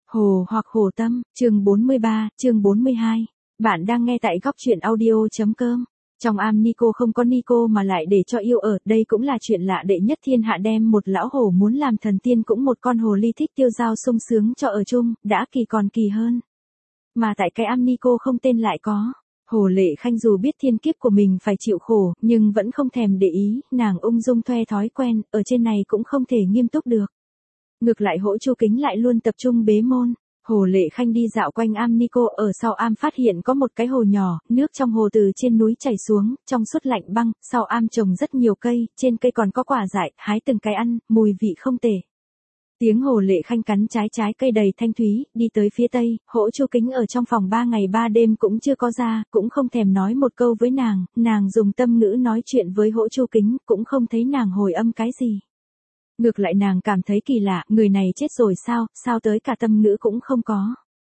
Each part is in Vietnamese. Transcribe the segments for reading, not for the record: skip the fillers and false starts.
Hồ hoặc Hồ Tâm, chương 43, chương 42. Bạn đang nghe tại góc truyện audio.com. Trong am Nico không có Nico mà lại để cho yêu ở, đây cũng là chuyện lạ đệ nhất thiên hạ, đem một lão hổ muốn làm thần tiên cũng một con hồ ly thích tiêu dao sung sướng cho ở chung, đã kỳ còn kỳ hơn. Mà tại cái am Nico không tên lại có. Hồ Lệ Khanh dù biết thiên kiếp của mình phải chịu khổ, nhưng vẫn không thèm để ý, nàng ung dung thuê thói quen, ở trên này cũng không thể nghiêm túc được. Ngược lại Hỗ Chu Kính lại luôn tập trung bế môn. Hồ Lệ Khanh đi dạo quanh am Nico, ở sau am phát hiện có một cái hồ nhỏ, nước trong hồ từ trên núi chảy xuống, trong suốt lạnh băng, sau am trồng rất nhiều cây, trên cây còn có quả dại, hái từng cái ăn, mùi vị không tệ. Tiếng Hồ Lệ Khanh cắn trái cây đầy thanh thúy, đi tới phía tây, Hỗ Chu Kính ở trong phòng 3 ngày 3 đêm cũng chưa có ra, cũng không thèm nói một câu với nàng dùng tâm ngữ nói chuyện với Hỗ Chu Kính, cũng không thấy nàng hồi âm cái gì. Ngược lại nàng cảm thấy kỳ lạ, người này chết rồi sao tới cả tâm ngữ cũng không có.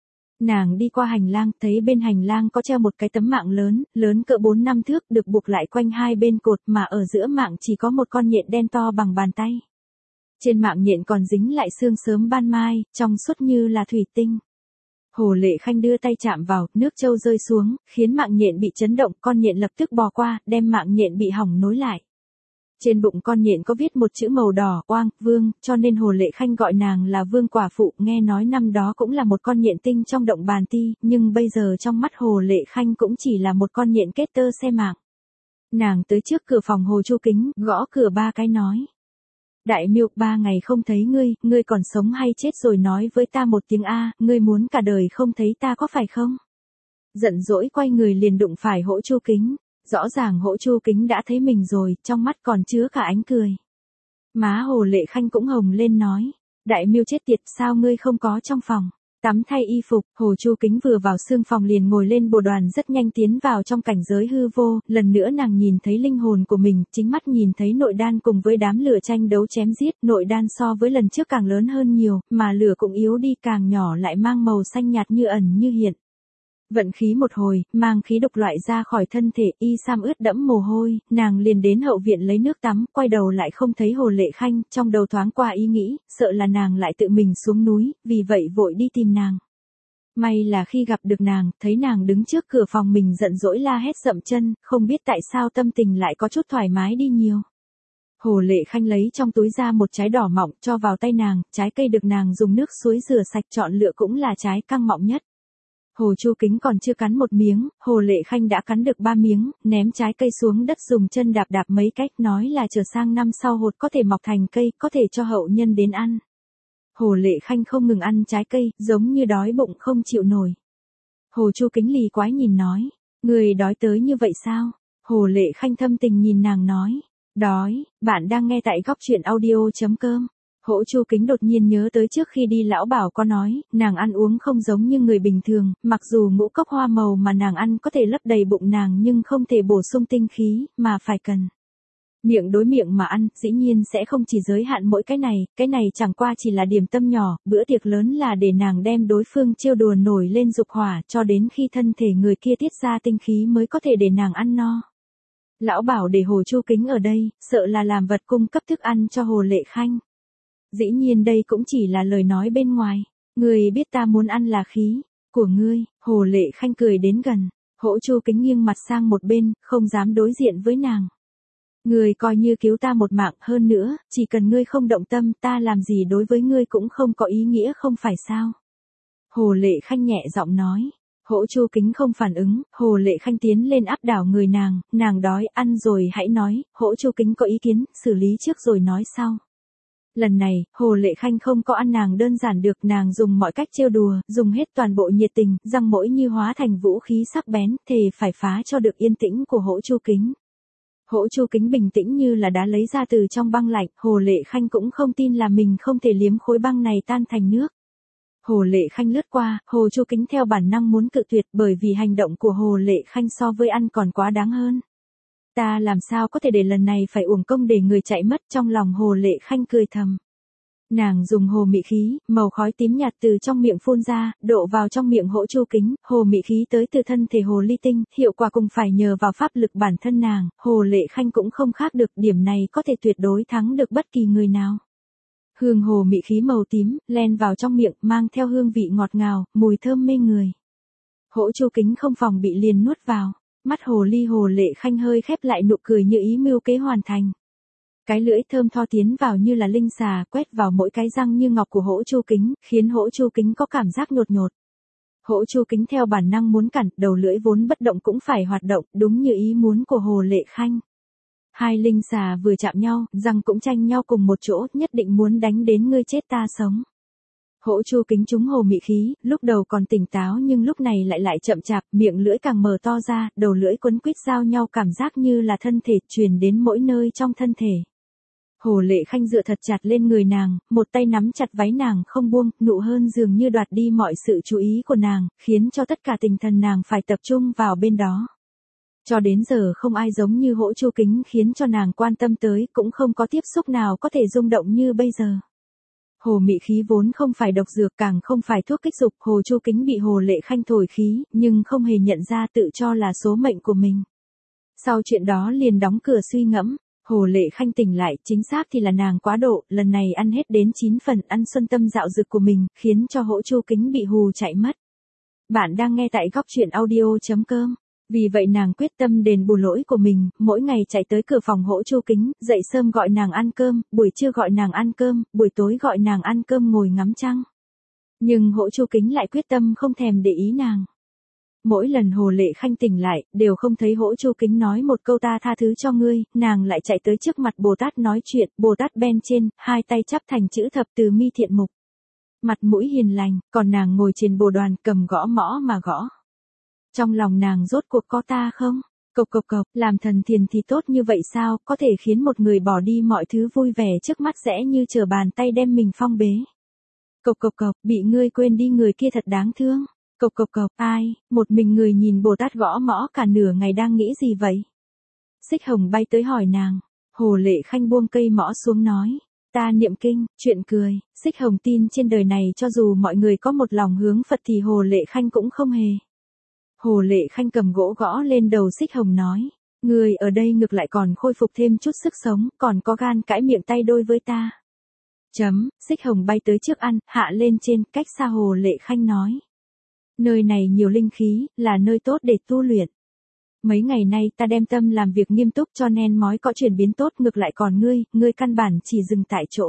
Nàng đi qua hành lang, thấy bên hành lang có treo một cái tấm mạng lớn cỡ 4-5 thước, được buộc lại quanh hai bên cột, mà ở giữa mạng chỉ có một con nhện đen to bằng bàn tay. Trên mạng nhện còn dính lại sương sớm ban mai, trong suốt như là thủy tinh. Hồ Lệ Khanh đưa tay chạm vào, nước trâu rơi xuống, khiến mạng nhện bị chấn động, con nhện lập tức bò qua, đem mạng nhện bị hỏng nối lại. Trên bụng con nhện có viết một chữ màu đỏ, oang, vương, cho nên Hồ Lệ Khanh gọi nàng là vương quả phụ, nghe nói năm đó cũng là một con nhện tinh trong động bàn ti, nhưng bây giờ trong mắt Hồ Lệ Khanh cũng chỉ là một con nhện kết tơ xe mạng. Nàng tới trước cửa phòng Hồ Chu Kính, gõ cửa 3 cái nói. Đại miêu, 3 ngày không thấy ngươi còn sống hay chết rồi, nói với ta một tiếng a, ngươi muốn cả đời không thấy ta có phải không? Giận dỗi quay người liền đụng phải Hỗ Chu Kính. Rõ ràng Hỗ Chu Kính đã thấy mình rồi, trong mắt còn chứa cả ánh cười. Má Hồ Lệ Khanh cũng hồng lên nói. Đại miêu chết tiệt, sao ngươi không có trong phòng? Tắm thay y phục, Hồ Chu Kính vừa vào xương phòng liền ngồi lên bồ đoàn, rất nhanh tiến vào trong cảnh giới hư vô, lần nữa nàng nhìn thấy linh hồn của mình, chính mắt nhìn thấy nội đan cùng với đám lửa tranh đấu chém giết, nội đan so với lần trước càng lớn hơn nhiều, mà lửa cũng yếu đi, càng nhỏ lại mang màu xanh nhạt như ẩn như hiện. Vận khí một hồi, mang khí độc loại ra khỏi thân thể, y sam ướt đẫm mồ hôi, nàng liền đến hậu viện lấy nước tắm, quay đầu lại không thấy Hồ Lệ Khanh, trong đầu thoáng qua ý nghĩ, sợ là nàng lại tự mình xuống núi, vì vậy vội đi tìm nàng. May là khi gặp được nàng, thấy nàng đứng trước cửa phòng mình giận dỗi la hét dậm chân, không biết tại sao tâm tình lại có chút thoải mái đi nhiều. Hồ Lệ Khanh lấy trong túi ra một trái đỏ mọng cho vào tay nàng, trái cây được nàng dùng nước suối rửa sạch chọn lựa cũng là trái căng mọng nhất. Hồ Chu Kính còn chưa cắn một miếng, Hồ Lệ Khanh đã cắn được 3 miếng, ném trái cây xuống đất dùng chân đạp mấy cách, nói là chờ sang năm sau hột có thể mọc thành cây, có thể cho hậu nhân đến ăn. Hồ Lệ Khanh không ngừng ăn trái cây, giống như đói bụng không chịu nổi. Hồ Chu Kính lì quái nhìn nói, người đói tới như vậy sao? Hồ Lệ Khanh thâm tình nhìn nàng nói, đói. Bạn đang nghe tại góc truyện audio.com. Hỗ Chu Kính đột nhiên nhớ tới trước khi đi lão bảo có nói, nàng ăn uống không giống như người bình thường, mặc dù ngũ cốc hoa màu mà nàng ăn có thể lấp đầy bụng nàng nhưng không thể bổ sung tinh khí, mà phải cần miệng đối miệng mà ăn, dĩ nhiên sẽ không chỉ giới hạn mỗi cái này chẳng qua chỉ là điểm tâm nhỏ, bữa tiệc lớn là để nàng đem đối phương trêu đùa nổi lên dục hỏa, cho đến khi thân thể người kia tiết ra tinh khí mới có thể để nàng ăn no. Lão bảo để Hồ Chu Kính ở đây, sợ là làm vật cung cấp thức ăn cho Hồ Lệ Khanh. Dĩ nhiên đây cũng chỉ là lời nói bên ngoài. Ngươi biết ta muốn ăn là khí của ngươi. Hồ Lệ Khanh cười đến gần. Hỗ Chu Kính nghiêng mặt sang một bên, không dám đối diện với nàng. Ngươi coi như cứu ta một mạng, hơn nữa, chỉ cần ngươi không động tâm, ta làm gì đối với ngươi cũng không có ý nghĩa, không phải sao? Hồ Lệ Khanh nhẹ giọng nói. Hỗ Chu Kính không phản ứng, Hồ Lệ Khanh tiến lên áp đảo người nàng đói, ăn rồi hãy nói. Hỗ Chu Kính có ý kiến, xử lý trước rồi nói sau. Lần này, Hồ Lệ Khanh không có ăn nàng đơn giản được, nàng dùng mọi cách trêu đùa, dùng hết toàn bộ nhiệt tình, răng mỗi như hóa thành vũ khí sắc bén, thề phải phá cho được yên tĩnh của Hỗ Chu Kính. Hỗ Chu Kính bình tĩnh như là đá lấy ra từ trong băng lạnh, Hồ Lệ Khanh cũng không tin là mình không thể liếm khối băng này tan thành nước. Hồ Lệ Khanh lướt qua, Hồ Chu Kính theo bản năng muốn cự tuyệt, bởi vì hành động của Hồ Lệ Khanh so với ăn còn quá đáng hơn. Ta làm sao có thể để lần này phải uổng công để người chạy mất, trong lòng Hồ Lệ Khanh cười thầm. Nàng dùng hồ mị khí, màu khói tím nhạt từ trong miệng phun ra, đổ vào trong miệng Hỗ Chu Kính, hồ mị khí tới từ thân thể hồ ly tinh, hiệu quả cùng phải nhờ vào pháp lực bản thân nàng, Hồ Lệ Khanh cũng không khác được, điểm này có thể tuyệt đối thắng được bất kỳ người nào. Hương hồ mị khí màu tím, len vào trong miệng, mang theo hương vị ngọt ngào, mùi thơm mê người. Hỗ Chu Kính không phòng bị liền nuốt vào, mắt hồ ly Hồ Lệ Khanh hơi khép lại nụ cười như ý mưu kế hoàn thành. Cái lưỡi thơm tho tiến vào như là linh xà, quét vào mỗi cái răng như ngọc của Hỗ Chu Kính, khiến Hỗ Chu Kính có cảm giác nhột nhột. Hỗ Chu Kính theo bản năng muốn cản, đầu lưỡi vốn bất động cũng phải hoạt động, đúng như ý muốn của Hồ Lệ Khanh. Hai linh xà vừa chạm nhau, răng cũng tranh nhau cùng một chỗ, nhất định muốn đánh đến ngươi chết ta sống. Hỗ Chu Kính trúng hồ mị khí, lúc đầu còn tỉnh táo nhưng lúc này lại chậm chạp, miệng lưỡi càng mở to ra, đầu lưỡi quấn quýt giao nhau, cảm giác như là thân thể truyền đến mỗi nơi trong thân thể. Hồ Lệ Khanh dựa thật chặt lên người nàng, một tay nắm chặt váy nàng không buông, nụ hôn dường như đoạt đi mọi sự chú ý của nàng, khiến cho tất cả tinh thần nàng phải tập trung vào bên đó. Cho đến giờ không ai giống như Hỗ Chu Kính khiến cho nàng quan tâm tới, cũng không có tiếp xúc nào có thể rung động như bây giờ. Hồ mị khí vốn không phải độc dược, càng không phải thuốc kích dục, Hồ Chu Kính bị Hồ Lệ Khanh thổi khí, nhưng không hề nhận ra, tự cho là số mệnh của mình. Sau chuyện đó liền đóng cửa suy ngẫm. Hồ Lệ Khanh tỉnh lại, chính xác thì là nàng quá độ, lần này ăn hết đến 9 phần, ăn xuân tâm dạo dực của mình, khiến cho Hỗ Chu Kính bị hù chạy mất. Bạn đang nghe tại goctruyện.audio.com. Vì vậy nàng quyết tâm đền bù lỗi của mình, mỗi ngày chạy tới cửa phòng Hỗ Chu Kính, dậy sớm gọi nàng ăn cơm, buổi trưa gọi nàng ăn cơm, buổi tối gọi nàng ăn cơm ngồi ngắm trăng. Nhưng Hỗ Chu Kính lại quyết tâm không thèm để ý nàng. Mỗi lần Hồ Lệ Khanh tỉnh lại, đều không thấy Hỗ Chu Kính nói một câu ta tha thứ cho ngươi, nàng lại chạy tới trước mặt Bồ Tát nói chuyện, Bồ Tát bên trên, hai tay chắp thành chữ thập từ mi thiện mục. Mặt mũi hiền lành, còn nàng ngồi trên bồ đoàn cầm gõ mõ mà gõ. Trong lòng nàng rốt cuộc có ta không? Cộc cộc cộc, làm thần thiền thì tốt như vậy sao, có thể khiến một người bỏ đi mọi thứ vui vẻ trước mắt dễ như trở bàn tay đem mình phong bế. Cộc cộc cộc, bị ngươi quên đi người kia thật đáng thương. Cộc cộc cộc, ai, một mình người nhìn Bồ Tát gõ mõ cả nửa ngày đang nghĩ gì vậy? Xích Hồng bay tới hỏi nàng, Hồ Lệ Khanh buông cây mõ xuống nói, ta niệm kinh, chuyện cười, Xích Hồng tin trên đời này cho dù mọi người có một lòng hướng Phật thì Hồ Lệ Khanh cũng không hề. Hồ Lệ Khanh cầm gỗ gõ lên đầu Xích Hồng nói, người ở đây ngược lại còn khôi phục thêm chút sức sống, còn có gan cãi miệng tay đôi với ta. Xích Hồng bay tới trước ăn, hạ lên trên, cách xa Hồ Lệ Khanh nói. Nơi này nhiều linh khí, là nơi tốt để tu luyện. Mấy ngày nay ta đem tâm làm việc nghiêm túc cho nên mói có chuyển biến tốt, ngược lại còn ngươi căn bản chỉ dừng tại chỗ.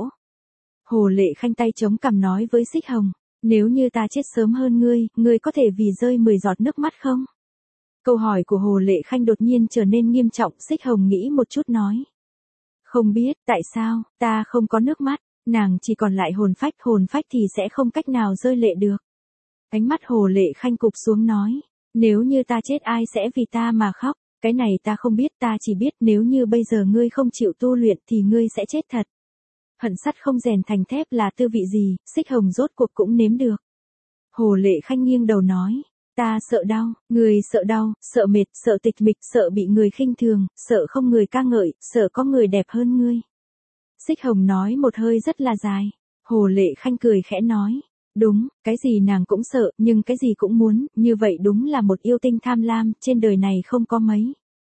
Hồ Lệ Khanh tay chống cằm nói với Xích Hồng, nếu như ta chết sớm hơn ngươi có thể vì rơi 10 giọt nước mắt không? Câu hỏi của Hồ Lệ Khanh đột nhiên trở nên nghiêm trọng, Xích Hồng nghĩ một chút nói. Không biết, tại sao, ta không có nước mắt, nàng chỉ còn lại hồn phách thì sẽ không cách nào rơi lệ được. Ánh mắt Hồ Lệ Khanh cụp xuống nói, nếu như ta chết ai sẽ vì ta mà khóc, cái này ta không biết, ta chỉ biết nếu như bây giờ ngươi không chịu tu luyện thì ngươi sẽ chết thật. Hận sắt không rèn thành thép là tư vị gì, Xích Hồng rốt cuộc cũng nếm được. Hồ Lệ Khanh nghiêng đầu nói, ta sợ đau, đau, sợ mệt, sợ tịch mịch, sợ bị người khinh thường, sợ không người ca ngợi, sợ có người đẹp hơn ngươi. Xích Hồng nói một hơi rất là dài. Hồ Lệ Khanh cười khẽ nói, đúng, cái gì nàng cũng sợ, nhưng cái gì cũng muốn, như vậy đúng là một yêu tinh tham lam, trên đời này không có mấy.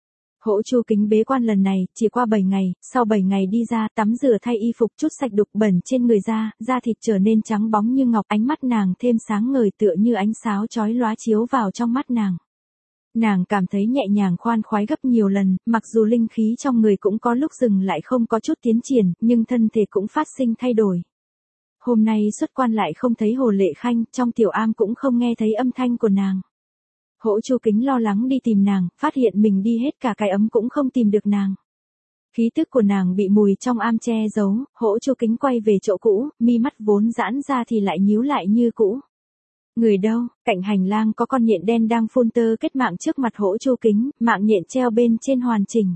Hỗ Chu Kính bế quan lần này, chỉ qua 7 ngày, sau 7 ngày đi ra, tắm rửa thay y phục chút sạch đục bẩn trên người ra, da thịt trở nên trắng bóng như ngọc, ánh mắt nàng thêm sáng ngời tựa như ánh sáo chói lóa chiếu vào trong mắt nàng. Nàng cảm thấy nhẹ nhàng khoan khoái gấp nhiều lần, mặc dù linh khí trong người cũng có lúc dừng lại không có chút tiến triển, nhưng thân thể cũng phát sinh thay đổi. Hôm nay xuất quan lại không thấy Hồ Lệ Khanh, trong tiểu am cũng không nghe thấy âm thanh của nàng. Hỗ Chu Kính lo lắng đi tìm nàng, phát hiện mình đi hết cả cái ấm cũng không tìm được nàng. Khí tức của nàng bị mùi trong am che giấu, Hỗ Chu Kính quay về chỗ cũ, mi mắt vốn giãn ra thì lại nhíu lại như cũ. Người đâu? Cạnh hành lang có con nhện đen đang phun tơ kết mạng trước mặt Hỗ Chu Kính, mạng nhện treo bên trên hoàn chỉnh.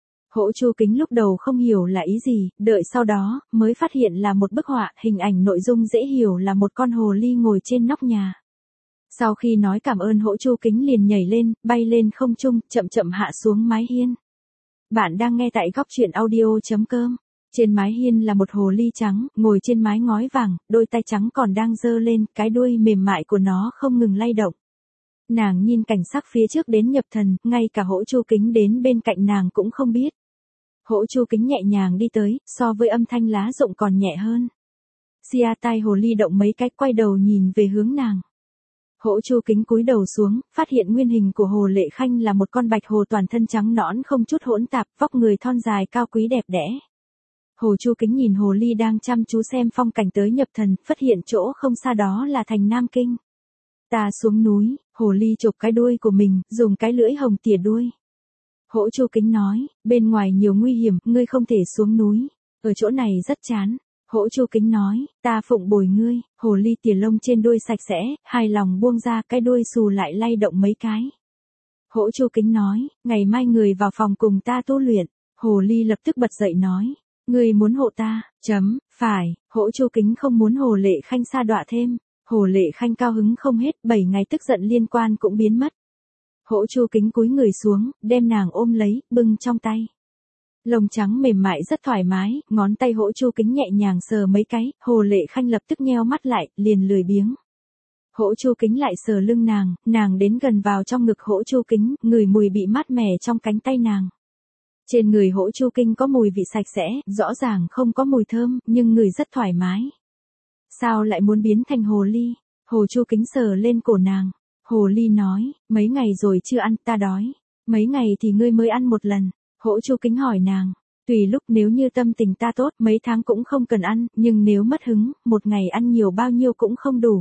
Hỗ Chu Kính lúc đầu không hiểu là ý gì, đợi sau đó, mới phát hiện là một bức họa, hình ảnh nội dung dễ hiểu là một con hồ ly ngồi trên nóc nhà. Sau khi nói cảm ơn Hỗ Chu Kính liền nhảy lên, bay lên không trung, chậm chậm hạ xuống mái hiên. Bạn đang nghe tại goctruyện.audio.com. Trên mái hiên là một hồ ly trắng, ngồi trên mái ngói vàng, đôi tay trắng còn đang giơ lên, cái đuôi mềm mại của nó không ngừng lay động. Nàng nhìn cảnh sắc phía trước đến nhập thần, ngay cả Hỗ Chu Kính đến bên cạnh nàng cũng không biết. Hỗ Chu Kính nhẹ nhàng đi tới, so với âm thanh lá rụng còn nhẹ hơn. Xia tai hồ ly động mấy cái quay đầu nhìn về hướng nàng. Hỗ Chu Kính cúi đầu xuống, phát hiện nguyên hình của Hồ Lệ Khanh là một con bạch hồ toàn thân trắng nõn không chút hỗn tạp, vóc người thon dài cao quý đẹp đẽ. Hồ Chu Kính nhìn hồ ly đang chăm chú xem phong cảnh tới nhập thần, phát hiện chỗ không xa đó là thành Nam Kinh. Ta xuống núi, hồ ly chộp cái đuôi của mình, dùng cái lưỡi hồng tỉa đuôi. Hỗ Chu Kính nói, bên ngoài nhiều nguy hiểm, ngươi không thể xuống núi, ở chỗ này rất chán. Hỗ Chu Kính nói, ta phụng bồi ngươi. Hồ ly tỉa lông trên đuôi sạch sẽ, hài lòng buông ra, cái đuôi xù lại lay động mấy cái. Hỗ Chu Kính nói, ngày mai người vào phòng cùng ta tu luyện. Hồ ly lập tức bật dậy nói, ngươi muốn hộ ta, phải. Hỗ Chu Kính không muốn Hồ Lệ Khanh sa đọa thêm. Hồ Lệ Khanh cao hứng không hết, 7 ngày tức giận liên quan cũng biến mất. Hỗ Chu Kính cúi người xuống, đem nàng ôm lấy, bưng trong tay. Lông trắng mềm mại rất thoải mái, ngón tay Hỗ Chu Kính nhẹ nhàng sờ mấy cái, Hồ Lệ Khanh lập tức nheo mắt lại, liền lười biếng. Hỗ Chu Kính lại sờ lưng nàng đến gần vào trong ngực Hỗ Chu Kính, ngửi mùi bị mát mẻ trong cánh tay nàng. Trên người Hỗ Chu Kính có mùi vị sạch sẽ, rõ ràng không có mùi thơm, nhưng ngửi rất thoải mái. Sao lại muốn biến thành hồ ly? Hồ Chu Kính sờ lên cổ nàng. Hồ ly nói, mấy ngày rồi chưa ăn, ta đói. Mấy ngày thì ngươi mới ăn một lần. Hỗ Chu Kính hỏi nàng, tùy lúc, nếu như tâm tình ta tốt, mấy tháng cũng không cần ăn, nhưng nếu mất hứng, một ngày ăn nhiều bao nhiêu cũng không đủ.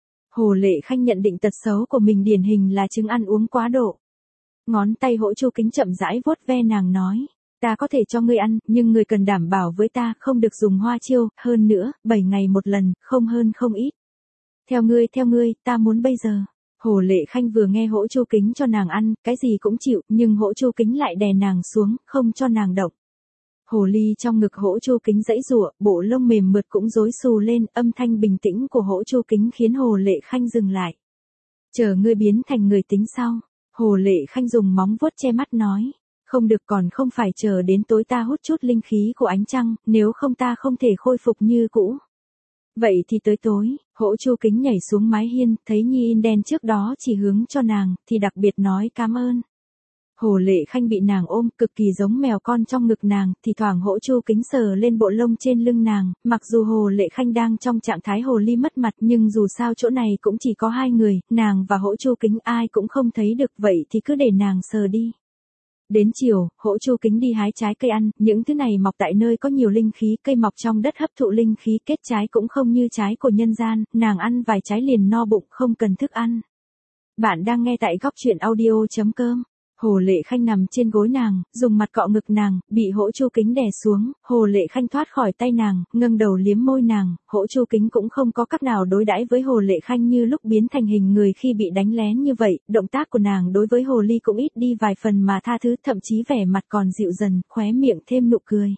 Hồ Lệ Khanh nhận định tật xấu của mình điển hình là chứng ăn uống quá độ. Ngón tay Hỗ Chu Kính chậm rãi vuốt ve nàng nói, ta có thể cho ngươi ăn, nhưng ngươi cần đảm bảo với ta không được dùng hoa chiêu, hơn nữa, 7 ngày một lần, không hơn không ít. Theo ngươi, ta muốn bây giờ. Hồ Lệ Khanh vừa nghe Hỗ Chu Kính cho nàng ăn, cái gì cũng chịu, nhưng Hỗ Chu Kính lại đè nàng xuống, không cho nàng động. Hồ ly trong ngực Hỗ Chu Kính giãy giụa, bộ lông mềm mượt cũng rối xù lên, âm thanh bình tĩnh của Hỗ Chu Kính khiến Hồ Lệ Khanh dừng lại. Chờ ngươi biến thành người tính sau. Hồ Lệ Khanh dùng móng vuốt che mắt nói, không được, còn không phải chờ đến tối ta hút chút linh khí của ánh trăng, nếu không ta không thể khôi phục như cũ. Vậy thì tới tối. Hỗ Chu Kính nhảy xuống mái hiên, thấy Nhi In đen trước đó chỉ hướng cho nàng, thì đặc biệt nói cảm ơn. Hồ Lệ Khanh bị nàng ôm, cực kỳ giống mèo con trong ngực nàng, thì thoảng Hỗ Chu Kính sờ lên bộ lông trên lưng nàng, mặc dù Hồ Lệ Khanh đang trong trạng thái hồ ly mất mặt, nhưng dù sao chỗ này cũng chỉ có hai người, nàng và Hỗ Chu Kính ai cũng không thấy được, vậy thì cứ để nàng sờ đi. Đến chiều, Hỗ Chu Kính đi hái trái cây ăn, những thứ này mọc tại nơi có nhiều linh khí, cây mọc trong đất hấp thụ linh khí, kết trái cũng không như trái của nhân gian, nàng ăn vài trái liền no bụng, không cần thức ăn. Bạn đang nghe tại góc truyện audio.com. Hồ Lệ Khanh nằm trên gối nàng, dùng mặt cọ ngực nàng, bị Hỗ Chu Kính đè xuống, Hồ Lệ Khanh thoát khỏi tay nàng, ngẩng đầu liếm môi nàng, Hỗ Chu Kính cũng không có cách nào đối đãi với Hồ Lệ Khanh như lúc biến thành hình người khi bị đánh lén như vậy, động tác của nàng đối với hồ ly cũng ít đi vài phần mà tha thứ, thậm chí vẻ mặt còn dịu dần, khóe miệng thêm nụ cười.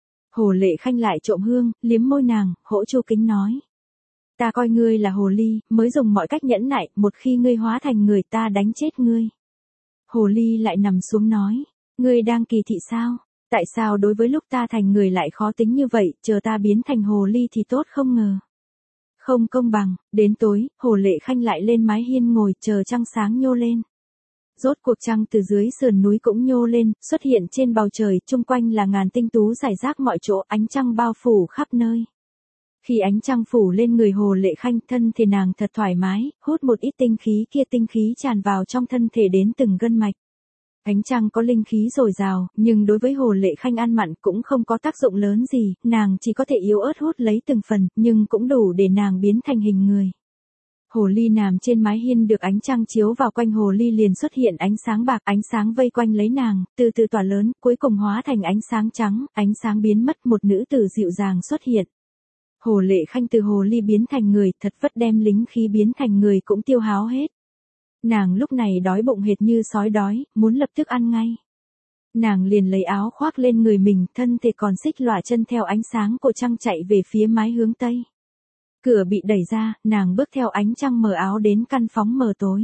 Hồ Lệ Khanh lại trộm hương, liếm môi nàng, Hỗ Chu Kính nói, ta coi ngươi là hồ ly, mới dùng mọi cách nhẫn nại, một khi ngươi hóa thành người ta đánh chết ngươi. Hồ ly lại nằm xuống nói, ngươi đang kỳ thị sao? Tại sao đối với lúc ta thành người lại khó tính như vậy, chờ ta biến thành hồ ly thì tốt không ngờ. Không công bằng. Đến tối, Hồ Lệ Khanh lại lên mái hiên ngồi chờ trăng sáng nhô lên. Rốt cuộc trăng từ dưới sườn núi cũng nhô lên, xuất hiện trên bầu trời, chung quanh là ngàn tinh tú rải rác mọi chỗ, ánh trăng bao phủ khắp nơi. Khi ánh trăng phủ lên người Hồ Lệ Khanh, thân thể nàng thật thoải mái, hút một ít tinh khí tràn vào trong thân thể đến từng gân mạch. Ánh trăng có linh khí dồi dào, nhưng đối với Hồ Lệ Khanh ăn mặn cũng không có tác dụng lớn gì, nàng chỉ có thể yếu ớt hút lấy từng phần, nhưng cũng đủ để nàng biến thành hình người. Hồ ly nằm trên mái hiên được ánh trăng chiếu vào quanh hồ ly liền xuất hiện ánh sáng bạc, ánh sáng vây quanh lấy nàng, từ từ tỏa lớn, cuối cùng hóa thành ánh sáng trắng, ánh sáng biến mất, một nữ tử dịu dàng xuất hiện. Hồ Lệ Khanh từ hồ ly biến thành người, thật vất đem lính khí biến thành người cũng tiêu hao hết. Nàng lúc này đói bụng hệt như sói đói, muốn lập tức ăn ngay. Nàng liền lấy áo khoác lên người mình, thân thể còn xích lọa chân theo ánh sáng của trăng chạy về phía mái hướng tây. Cửa bị đẩy ra, nàng bước theo ánh trăng mở áo đến căn phòng mờ tối.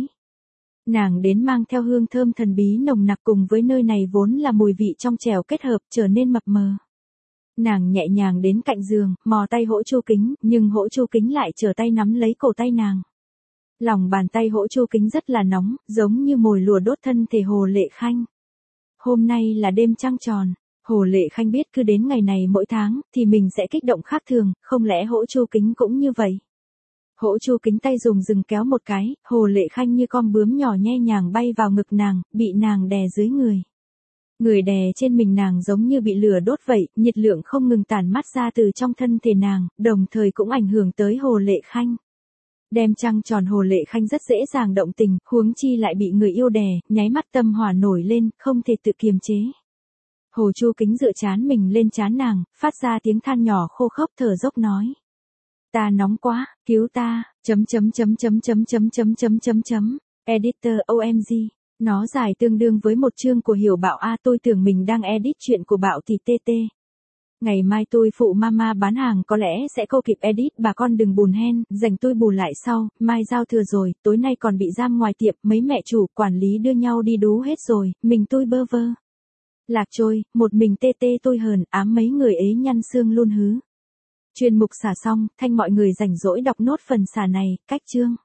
Nàng đến mang theo hương thơm thần bí nồng nặc cùng với nơi này vốn là mùi vị trong trẻo kết hợp trở nên mập mờ. Nàng nhẹ nhàng đến cạnh giường, mò tay Hỗ Chu Kính, nhưng Hỗ Chu Kính lại trở tay nắm lấy cổ tay nàng. Lòng bàn tay Hỗ Chu Kính rất là nóng, giống như mồi lửa đốt thân thể Hồ Lệ Khanh. Hôm nay là đêm trăng tròn. Hồ Lệ Khanh biết cứ đến ngày này mỗi tháng, thì mình sẽ kích động khác thường, không lẽ Hỗ Chu Kính cũng như vậy? Hỗ Chu Kính tay dùng dừng kéo một cái, Hồ Lệ Khanh như con bướm nhỏ nhe nhàng bay vào ngực nàng, bị nàng đè dưới người. Người đè trên mình nàng giống như bị lửa đốt vậy, nhiệt lượng không ngừng tản mát ra từ trong thân thể nàng, đồng thời cũng ảnh hưởng tới Hồ Lệ Khanh. Đem trăng tròn Hồ Lệ Khanh rất dễ dàng động tình, huống chi lại bị người yêu đè, nháy mắt tâm hỏa nổi lên, không thể tự kiềm chế. Hồ Chu Kính dựa trán mình lên trán nàng, phát ra tiếng than nhỏ khô khốc thở dốc nói. Ta nóng quá, cứu ta, Editor OMG. Nó dài tương đương với một chương của Hiểu Bảo A, tôi tưởng mình đang edit chuyện của Bảo thì TT. Ngày mai tôi phụ mama bán hàng có lẽ sẽ không kịp edit, bà con đừng buồn hen, dành tôi bù lại sau, mai giao thừa rồi, tối nay còn bị giam ngoài tiệm, mấy mẹ chủ, quản lý đưa nhau đi đú hết rồi, mình tôi bơ vơ. Lạc trôi, một mình TT tôi hờn, ám mấy người ấy nhăn xương luôn hứ. Chuyên mục xả xong, thanh mọi người rảnh rỗi đọc nốt phần xả này, cách chương.